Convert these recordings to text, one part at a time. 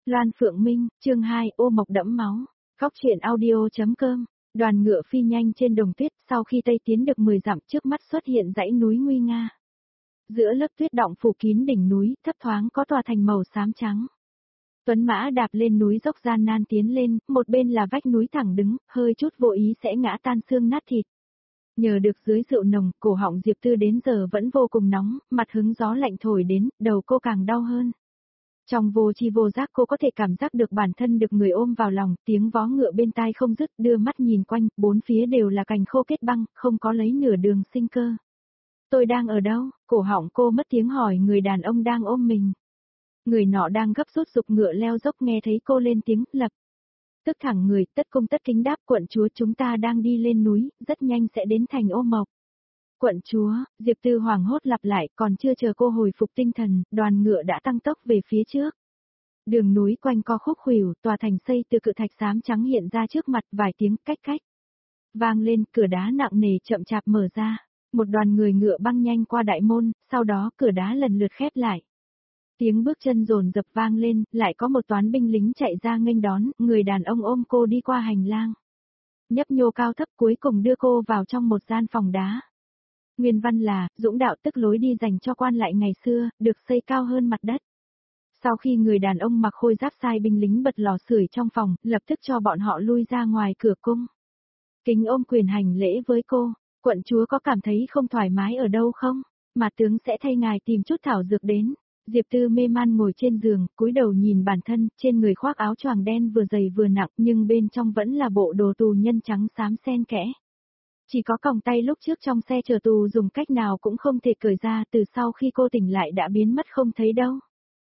Loan Phượng Minh, chương 2, ô mộc đẫm máu. Góc truyện audio.com. Đoàn ngựa phi nhanh trên đồng tuyết, sau khi Tây tiến được 10 dặm trước mắt xuất hiện dãy núi nguy nga. Giữa lớp tuyết đọng phủ kín đỉnh núi, thấp thoáng có tòa thành màu xám trắng. Tuấn mã đạp lên núi dốc gian nan tiến lên, một bên là vách núi thẳng đứng, hơi chút vô ý sẽ ngã tan xương nát thịt. Nhờ được dưới rượu nồng, cổ họng Diệp Tư đến giờ vẫn vô cùng nóng, mặt hứng gió lạnh thổi đến, đầu cô càng đau hơn. Trong vô tri vô giác cô có thể cảm giác được bản thân được người ôm vào lòng, tiếng vó ngựa bên tai không dứt, đưa mắt nhìn quanh, bốn phía đều là cành khô kết băng, không có lấy nửa đường sinh cơ. Tôi đang ở đâu? Cổ họng cô mất tiếng hỏi người đàn ông đang ôm mình. Người nọ đang gấp rút giục ngựa leo dốc nghe thấy cô lên tiếng, lập. Tức thẳng người, tất cung tất kính đáp quận chúa chúng ta đang đi lên núi, rất nhanh sẽ đến thành Ô Mộc. Quận chúa, Diệp Tư hoảng hốt lặp lại, còn chưa chờ cô hồi phục tinh thần, đoàn ngựa đã tăng tốc về phía trước. Đường núi quanh co khúc khuỷu, tòa thành xây từ cự thạch xám trắng hiện ra trước mặt, vài tiếng cách cách. Vang lên, cửa đá nặng nề chậm chạp mở ra. Một đoàn người ngựa băng nhanh qua đại môn, sau đó cửa đá lần lượt khép lại. Tiếng bước chân dồn dập vang lên, lại có một toán binh lính chạy ra nghênh đón, người đàn ông ôm cô đi qua hành lang. Nhấp nhô cao thấp cuối cùng đưa cô vào trong một gian phòng đá. Nguyên văn là, dũng đạo tức lối đi dành cho quan lại ngày xưa, được xây cao hơn mặt đất. Sau khi người đàn ông mặc khôi giáp sai binh lính bật lò sưởi trong phòng, lập tức cho bọn họ lui ra ngoài cửa cung. Kính ôm quyền hành lễ với cô, quận chúa có cảm thấy không thoải mái ở đâu không? Mà tướng sẽ thay ngài tìm chút thảo dược đến. Diệp Tư mê man ngồi trên giường, cúi đầu nhìn bản thân, trên người khoác áo choàng đen vừa dày vừa nặng, nhưng bên trong vẫn là bộ đồ tù nhân trắng xám xen kẽ. Chỉ có còng tay lúc trước trong xe chờ tù dùng cách nào cũng không thể cởi ra, từ sau khi cô tỉnh lại đã biến mất không thấy đâu.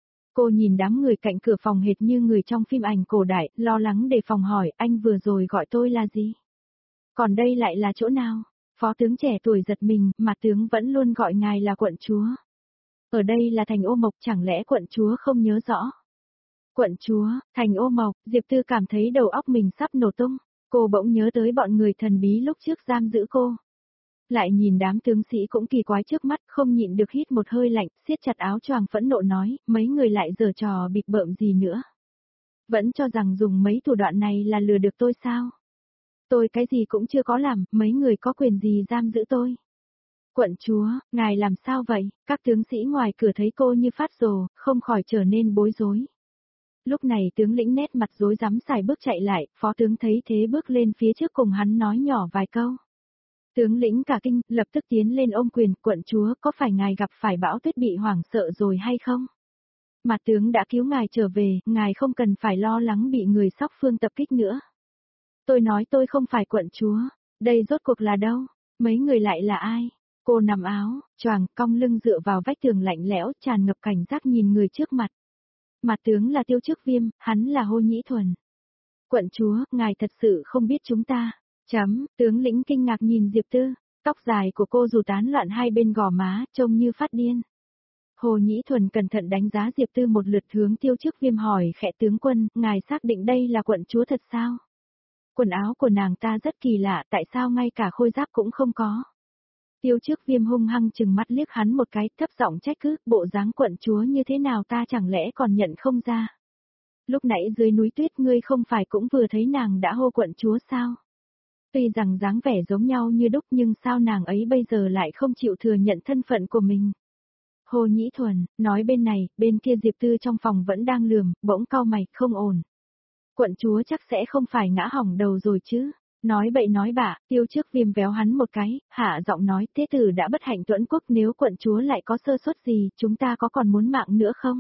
Cô nhìn đám người cạnh cửa phòng hệt như người trong phim ảnh cổ đại, lo lắng đề phòng hỏi, anh vừa rồi gọi tôi là gì? Còn đây lại là chỗ nào? Phó tướng trẻ tuổi giật mình, mà tướng vẫn luôn gọi ngài là quận chúa. Ở đây là thành Ô Mộc, chẳng lẽ quận chúa không nhớ rõ? Quận chúa, thành Ô Mộc, Diệp Tư cảm thấy đầu óc mình sắp nổ tung. Cô bỗng nhớ tới bọn người thần bí lúc trước giam giữ cô. Lại nhìn đám tướng sĩ cũng kỳ quái trước mắt, không nhịn được hít một hơi lạnh, siết chặt áo choàng phẫn nộ nói, mấy người lại giở trò bịp bợm gì nữa. Vẫn cho rằng dùng mấy thủ đoạn này là lừa được tôi sao? Tôi cái gì cũng chưa có làm, mấy người có quyền gì giam giữ tôi? Quận chúa, ngài làm sao vậy? Các tướng sĩ ngoài cửa thấy cô như phát rồ, không khỏi trở nên bối rối. Lúc này tướng lĩnh nét mặt rối rắm xài bước chạy lại, phó tướng thấy thế bước lên phía trước cùng hắn nói nhỏ vài câu. Tướng lĩnh cả kinh, lập tức tiến lên ôm quyền, quận chúa có phải ngài gặp phải bão tuyết bị hoảng sợ rồi hay không? Mà tướng đã cứu ngài trở về, ngài không cần phải lo lắng bị người sóc phương tập kích nữa. Tôi nói tôi không phải quận chúa, đây rốt cuộc là đâu? Mấy người lại là ai? Cô nằm áo, choàng, cong lưng dựa vào vách tường lạnh lẽo, tràn ngập cảnh giác nhìn người trước mặt. Mặt tướng là Tiêu Chức Viêm, hắn là Hô Nhĩ Thuần. Quận chúa, ngài thật sự không biết chúng ta. Tướng lĩnh kinh ngạc nhìn Diệp Tư, tóc dài của cô dù tán loạn hai bên gò má, trông như phát điên. Hồ Nhĩ Thuần cẩn thận đánh giá Diệp Tư một lượt hướng Tiêu Chức Viêm hỏi khẽ tướng quân, ngài xác định đây là quận chúa thật sao? Quần áo của nàng ta rất kỳ lạ, tại sao ngay cả khôi giáp cũng không có? Tiêu Chức Viêm hung hăng chừng mắt liếc hắn một cái, thấp giọng trách cứ, bộ dáng quận chúa như thế nào ta chẳng lẽ còn nhận không ra? Lúc nãy dưới núi tuyết ngươi không phải cũng vừa thấy nàng đã hô quận chúa sao? Tuy rằng dáng vẻ giống nhau như đúc nhưng sao nàng ấy bây giờ lại không chịu thừa nhận thân phận của mình? Hồ Nhĩ Thuần, nói bên này, bên kia Diệp Tư trong phòng vẫn đang lườm, bỗng cau mày, không ổn. Quận chúa chắc sẽ không phải ngã hỏng đầu rồi chứ? Nói bậy nói bạ, Tiêu Chức Viêm véo hắn một cái, hạ giọng nói, thế tử đã bất hạnh tuẫn quốc, nếu quận chúa lại có sơ suất gì, chúng ta có còn muốn mạng nữa không?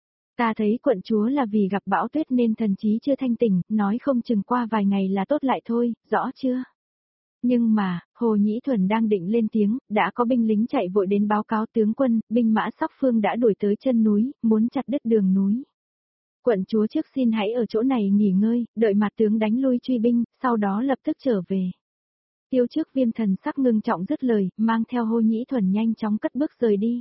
Ta thấy quận chúa là vì gặp bão tuyết nên thần trí chưa thanh tỉnh, nói không chừng qua vài ngày là tốt lại thôi, rõ chưa? Nhưng mà, Hồ Nhĩ Thuần đang định lên tiếng, đã có binh lính chạy vội đến báo cáo tướng quân, binh mã Sóc Phương đã đuổi tới chân núi, muốn chặt đứt đường núi. Quận chúa trước xin hãy ở chỗ này nghỉ ngơi, đợi mặt tướng đánh lui truy binh, sau đó lập tức trở về. Tiêu Chức Viêm thần sắc ngưng trọng dứt lời, mang theo Hồ Nhĩ Thuần nhanh chóng cất bước rời đi.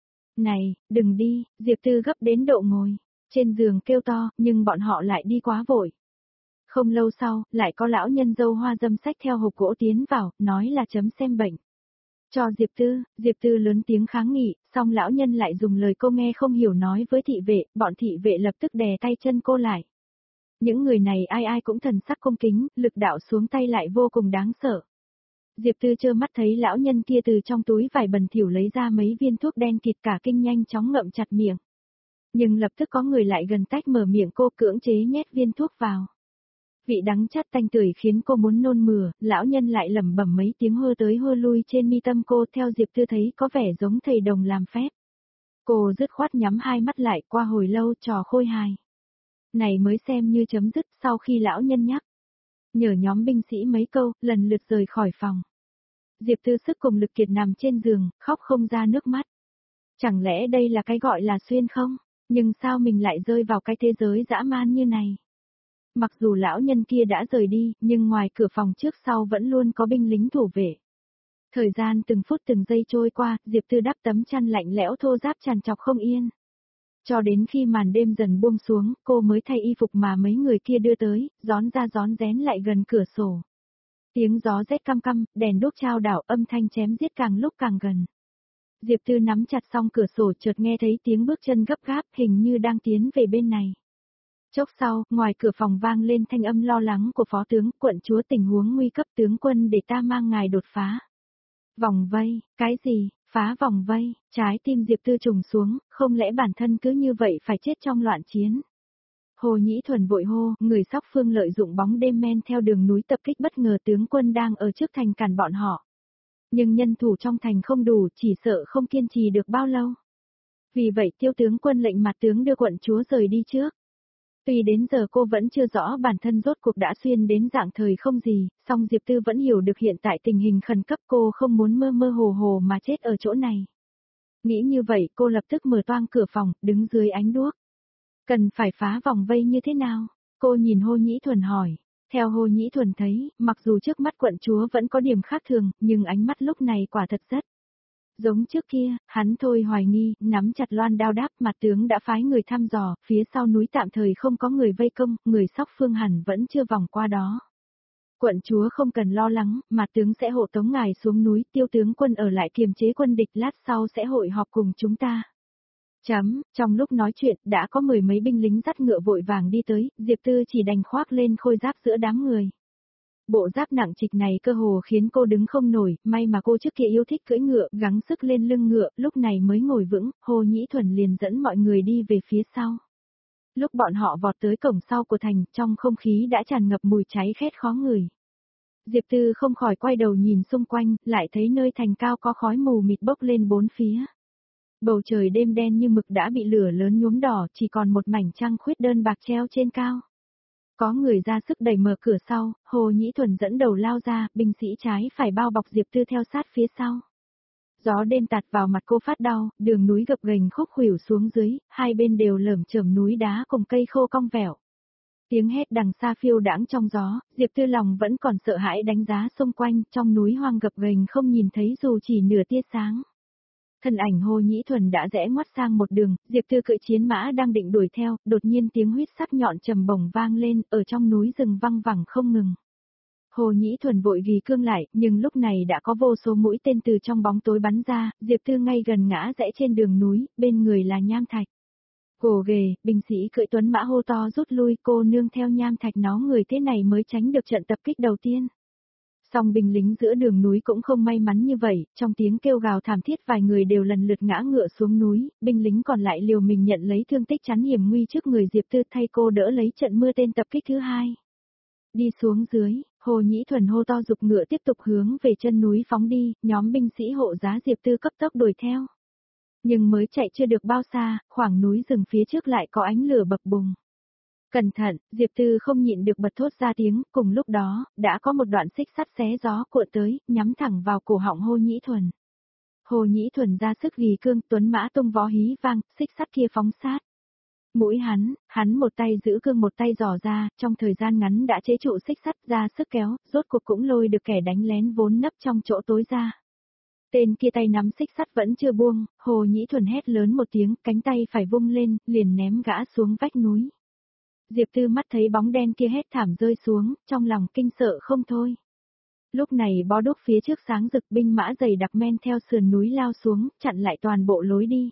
Này, đừng đi, Diệp Tư gấp đến độ ngồi trên giường kêu to, nhưng bọn họ lại đi quá vội. Không lâu sau, lại có lão nhân dâu hoa dâm xách theo hộp gỗ tiến vào, nói là chấm xem bệnh. Cho Diệp Tư lớn tiếng kháng nghị, xong lão nhân lại dùng lời cô nghe không hiểu nói với thị vệ, bọn thị vệ lập tức đè tay chân cô lại. Những người này ai ai cũng thần sắc cung kính, lực đạo xuống tay lại vô cùng đáng sợ. Diệp Tư trơ mắt thấy lão nhân kia từ trong túi vải bẩn thỉu lấy ra mấy viên thuốc đen kịt, cả kinh nhanh chóng ngậm chặt miệng. Nhưng lập tức có người lại gần tách mở miệng cô, cưỡng chế nhét viên thuốc vào. Vị đắng chát tanh tưởi khiến cô muốn nôn mửa, lão nhân lại lẩm bẩm mấy tiếng hơ tới hơ lui trên mi tâm cô, theo Diệp Tư thấy có vẻ giống thầy đồng làm phép. Cô dứt khoát nhắm hai mắt lại, qua hồi lâu trò khôi hài này mới xem như chấm dứt. Sau khi lão nhân nhắc nhờ nhóm binh sĩ mấy câu, lần lượt rời khỏi phòng. Diệp Tư sức cùng lực kiệt nằm trên giường, khóc không ra nước mắt. Chẳng lẽ đây là cái gọi là xuyên không? Nhưng sao mình lại rơi vào cái thế giới dã man như này? Mặc dù lão nhân kia đã rời đi, nhưng ngoài cửa phòng trước sau vẫn luôn có binh lính thủ vệ. Thời gian từng phút từng giây trôi qua, Diệp Tư đắp tấm chăn lạnh lẽo thô ráp trằn trọc không yên. Cho đến khi màn đêm dần buông xuống, cô mới thay y phục mà mấy người kia đưa tới, rón ra rón rén lại gần cửa sổ. Tiếng gió rét căm căm, đèn đuốc chao đảo, âm thanh chém giết càng lúc càng gần. Diệp Tư nắm chặt song cửa sổ, chợt nghe thấy tiếng bước chân gấp gáp, hình như đang tiến về bên này. Chốc sau, ngoài cửa phòng vang lên thanh âm lo lắng của phó tướng, quận chúa, tình huống nguy cấp, tướng quân để ta mang ngài đột phá. Vòng vây, cái gì, phá vòng vây, trái tim Diệp Tư trùng xuống, không lẽ bản thân cứ như vậy phải chết trong loạn chiến. Hồ Nhĩ Thuần vội hô, người Sóc Phương lợi dụng bóng đêm men theo đường núi tập kích, bất ngờ tướng quân đang ở trước thành cản bọn họ. Nhưng nhân thủ trong thành không đủ, chỉ sợ không kiên trì được bao lâu. Vì vậy Tiêu tướng quân lệnh mặt tướng đưa quận chúa rời đi trước. Tuy đến giờ cô vẫn chưa rõ bản thân rốt cuộc đã xuyên đến dạng thời không gì, song Diệp Tư vẫn hiểu được hiện tại tình hình khẩn cấp, cô không muốn mơ mơ hồ hồ mà chết ở chỗ này. Nghĩ như vậy cô lập tức mở toang cửa phòng, đứng dưới ánh đuốc. Cần phải phá vòng vây như thế nào? Cô nhìn Hồ Nhĩ Thuần hỏi. Theo Hồ Nhĩ Thuần thấy, mặc dù trước mắt quận chúa vẫn có điểm khác thường, nhưng ánh mắt lúc này quả thật rất giống trước kia. Hắn thôi hoài nghi, nắm chặt loan đao đáp, mặt tướng đã phái người thăm dò, phía sau núi tạm thời không có người vây công, người Sóc Phương hẳn vẫn chưa vòng qua đó. Quận chúa không cần lo lắng, mặt tướng sẽ hộ tống ngài xuống núi, Tiêu tướng quân ở lại kiềm chế quân địch, lát sau sẽ hội họp cùng chúng ta. Trong lúc nói chuyện, đã có mười mấy binh lính dắt ngựa vội vàng đi tới, Diệp Tư chỉ đành khoác lên khôi giáp giữa đám người. Bộ giáp nặng trịch này cơ hồ khiến cô đứng không nổi, may mà cô trước kia yêu thích cưỡi ngựa, gắng sức lên lưng ngựa, lúc này mới ngồi vững. Hồ Nhĩ Thuần liền dẫn mọi người đi về phía sau. Lúc bọn họ vọt tới cổng sau của thành, trong không khí đã tràn ngập mùi cháy khét khó ngửi. Diệp Tư không khỏi quay đầu nhìn xung quanh, lại thấy nơi thành cao có khói mù mịt bốc lên bốn phía. Bầu trời đêm đen như mực đã bị lửa lớn nhuốm đỏ, chỉ còn một mảnh trăng khuyết đơn bạc treo trên cao. Có người ra sức đẩy mở cửa sau, Hồ Nhĩ Thuần dẫn đầu lao ra, binh sĩ trái phải bao bọc Diệp Tư theo sát phía sau. Gió đêm tạt vào mặt cô phát đau, đường núi gập ghềnh khúc khuỷu xuống dưới, hai bên đều lởm chởm núi đá cùng cây khô cong vẹo. Tiếng hét đằng xa phiêu đãng trong gió, Diệp Tư lòng vẫn còn sợ hãi đánh giá xung quanh, trong núi hoang gập ghềnh không nhìn thấy dù chỉ nửa tia sáng. Thân ảnh Hồ Nhĩ Thuần đã rẽ ngoắt sang một đường, Diệp Tư cưỡi chiến mã đang định đuổi theo, đột nhiên tiếng huýt sắc nhọn trầm bổng vang lên, ở trong núi rừng văng vẳng không ngừng. Hồ Nhĩ Thuần vội ghi cương lại, nhưng lúc này đã có vô số mũi tên từ trong bóng tối bắn ra, Diệp Tư ngay gần ngã rẽ trên đường núi, bên người là nham thạch. Gồ ghề, binh sĩ cưỡi tuấn mã hô to rút lui, cô nương theo nham thạch nó người thế này mới tránh được trận tập kích đầu tiên. Song binh lính giữa đường núi cũng không may mắn như vậy, trong tiếng kêu gào thảm thiết vài người đều lần lượt ngã ngựa xuống núi, binh lính còn lại liều mình nhận lấy thương tích chắn hiểm nguy trước người Diệp Tư, thay cô đỡ lấy trận mưa tên tập kích thứ hai. Đi xuống dưới, Hồ Nhĩ Thuần hô to giục ngựa tiếp tục hướng về chân núi phóng đi, nhóm binh sĩ hộ giá Diệp Tư cấp tốc đuổi theo. Nhưng mới chạy chưa được bao xa, khoảng núi rừng phía trước lại có ánh lửa bập bùng. Cẩn thận, Diệp Tư không nhịn được bật thốt ra tiếng, cùng lúc đó, đã có một đoạn xích sắt xé gió cuộn tới, nhắm thẳng vào cổ họng Hồ Nhĩ Thuần. Hồ Nhĩ Thuần ra sức ghi cương, tuấn mã tung vó hí vang, xích sắt kia phóng sát. Mũi hắn một tay giữ cương một tay giỏ ra, trong thời gian ngắn đã chế trụ xích sắt, ra sức kéo, rốt cuộc cũng lôi được kẻ đánh lén vốn nấp trong chỗ tối ra. Tên kia tay nắm xích sắt vẫn chưa buông, Hồ Nhĩ Thuần hét lớn một tiếng, cánh tay phải vung lên, liền ném gã xuống vách núi. Diệp Tư mắt thấy bóng đen kia hét thảm rơi xuống, trong lòng kinh sợ không thôi. Lúc này bó đuốc phía trước sáng rực, binh mã dày đặc men theo sườn núi lao xuống, chặn lại toàn bộ lối đi.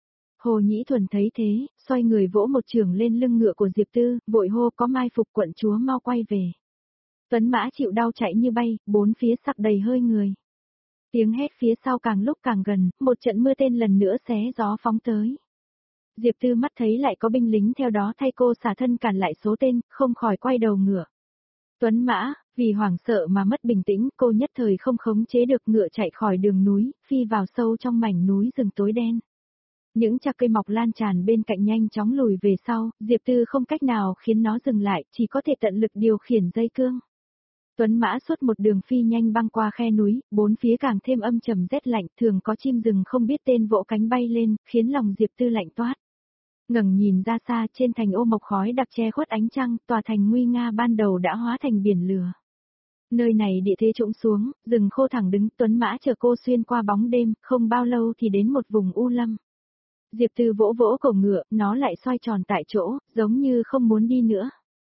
Hồ Nhĩ Thuần thấy thế, xoay người vỗ một chưởng lên lưng ngựa của Diệp Tư, vội hô có mai phục quận chúa mau quay về. Tuấn mã chịu đau chạy như bay, bốn phía sặc đầy hơi người. Tiếng hét phía sau càng lúc càng gần, một trận mưa tên lần nữa xé gió phóng tới. Diệp Tư mắt thấy lại có binh lính theo đó thay cô xả thân cản lại số tên, không khỏi quay đầu ngựa. Tuấn mã, vì hoảng sợ mà mất bình tĩnh, cô nhất thời không khống chế được ngựa chạy khỏi đường núi, phi vào sâu trong mảnh núi rừng tối đen. Những chạc cây mọc lan tràn bên cạnh nhanh chóng lùi về sau, Diệp Tư không cách nào khiến nó dừng lại, chỉ có thể tận lực điều khiển dây cương. Tuấn mã suốt một đường phi nhanh băng qua khe núi, bốn phía càng thêm âm trầm rét lạnh, thường có chim rừng không biết tên vỗ cánh bay lên, khiến lòng Diệp Tư lạnh toát. Ngẩng nhìn ra xa, trên thành ô mộc khói đặc che khuất ánh trăng, tòa thành nguy nga ban đầu đã hóa thành biển lửa. Nơi này địa thế trũng xuống, rừng khô thẳng đứng, Tuấn mã chở cô xuyên qua bóng đêm, không bao lâu thì đến một vùng u lâm. Diệp Tư vỗ vỗ cổ ngựa, nó lại xoay tròn tại chỗ, giống như không muốn đi nữa.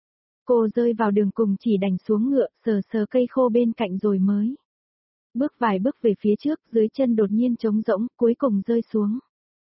Cô rơi vào đường cùng chỉ đành xuống ngựa, sờ sờ cây khô bên cạnh rồi mới. Bước vài bước về phía trước, dưới chân đột nhiên trống rỗng, cuối cùng rơi xuống.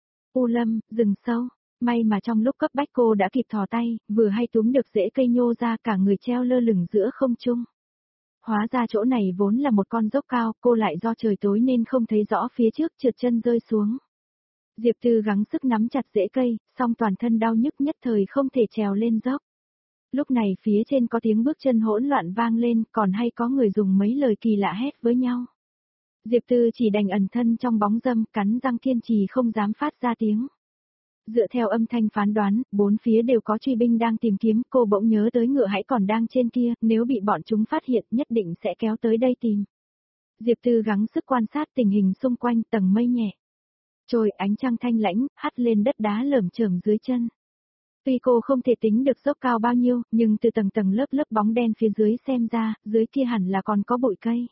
U lâm, rừng sâu, may mà trong lúc cấp bách cô đã kịp thò tay, vừa hay túm được rễ cây nhô ra, cả người treo lơ lửng giữa không trung. Hóa ra chỗ này vốn là một con dốc cao, cô lại do trời tối nên không thấy rõ phía trước, trượt chân rơi xuống. Diệp Tư gắng sức nắm chặt rễ cây, song toàn thân đau nhức nhất thời không thể trèo lên dốc. Lúc này phía trên có tiếng bước chân hỗn loạn vang lên, còn hay có người dùng mấy lời kỳ lạ hét với nhau. Diệp Tư chỉ đành ẩn thân trong bóng râm, cắn răng kiên trì không dám phát ra tiếng. Dựa theo âm thanh phán đoán, bốn phía đều có truy binh đang tìm kiếm, cô bỗng nhớ tới ngựa hãy còn đang trên kia, nếu bị bọn chúng phát hiện nhất định sẽ kéo tới đây tìm. Diệp Tư gắng sức quan sát tình hình xung quanh, tầng mây nhẹ. Trôi ánh trăng thanh lãnh, hắt lên đất đá lởm chởm dưới chân. Tuy cô không thể tính được dốc cao bao nhiêu, nhưng từ tầng tầng lớp lớp bóng đen phía dưới xem ra, dưới kia hẳn là còn có bụi cây.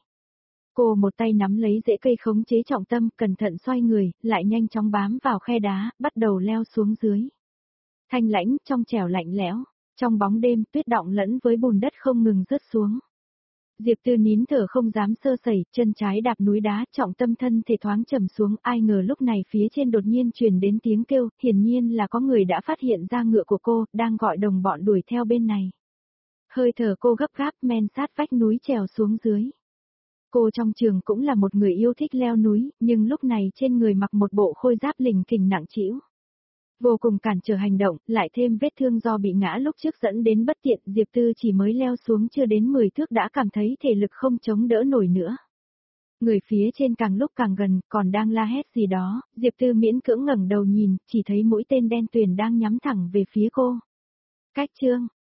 Cô một tay nắm lấy rễ cây khống chế trọng tâm, cẩn thận xoay người, lại nhanh chóng bám vào khe đá, bắt đầu leo xuống dưới. Thanh lãnh, trong trẻo lạnh lẽo, trong bóng đêm tuyết đọng lẫn với bùn đất không ngừng rớt xuống. Diệp Tư nín thở không dám sơ sẩy, chân trái đạp núi đá, trọng tâm thân thể thoáng trầm xuống, ai ngờ lúc này phía trên đột nhiên truyền đến tiếng kêu, hiển nhiên là có người đã phát hiện ra ngựa của cô, đang gọi đồng bọn đuổi theo bên này. Hơi thở cô gấp gáp men sát vách núi trèo xuống dưới. Cô trong trường cũng là một người yêu thích leo núi, nhưng lúc này trên người mặc một bộ khôi giáp lình kình nặng trĩu. Vô cùng cản trở hành động, lại thêm vết thương do bị ngã lúc trước dẫn đến bất tiện, Diệp Tư chỉ mới leo xuống chưa đến 10 thước đã cảm thấy thể lực không chống đỡ nổi nữa. Người phía trên càng lúc càng gần, còn đang la hét gì đó, Diệp Tư miễn cưỡng ngẩng đầu nhìn, chỉ thấy mũi tên đen tuyền đang nhắm thẳng về phía cô. Cách chương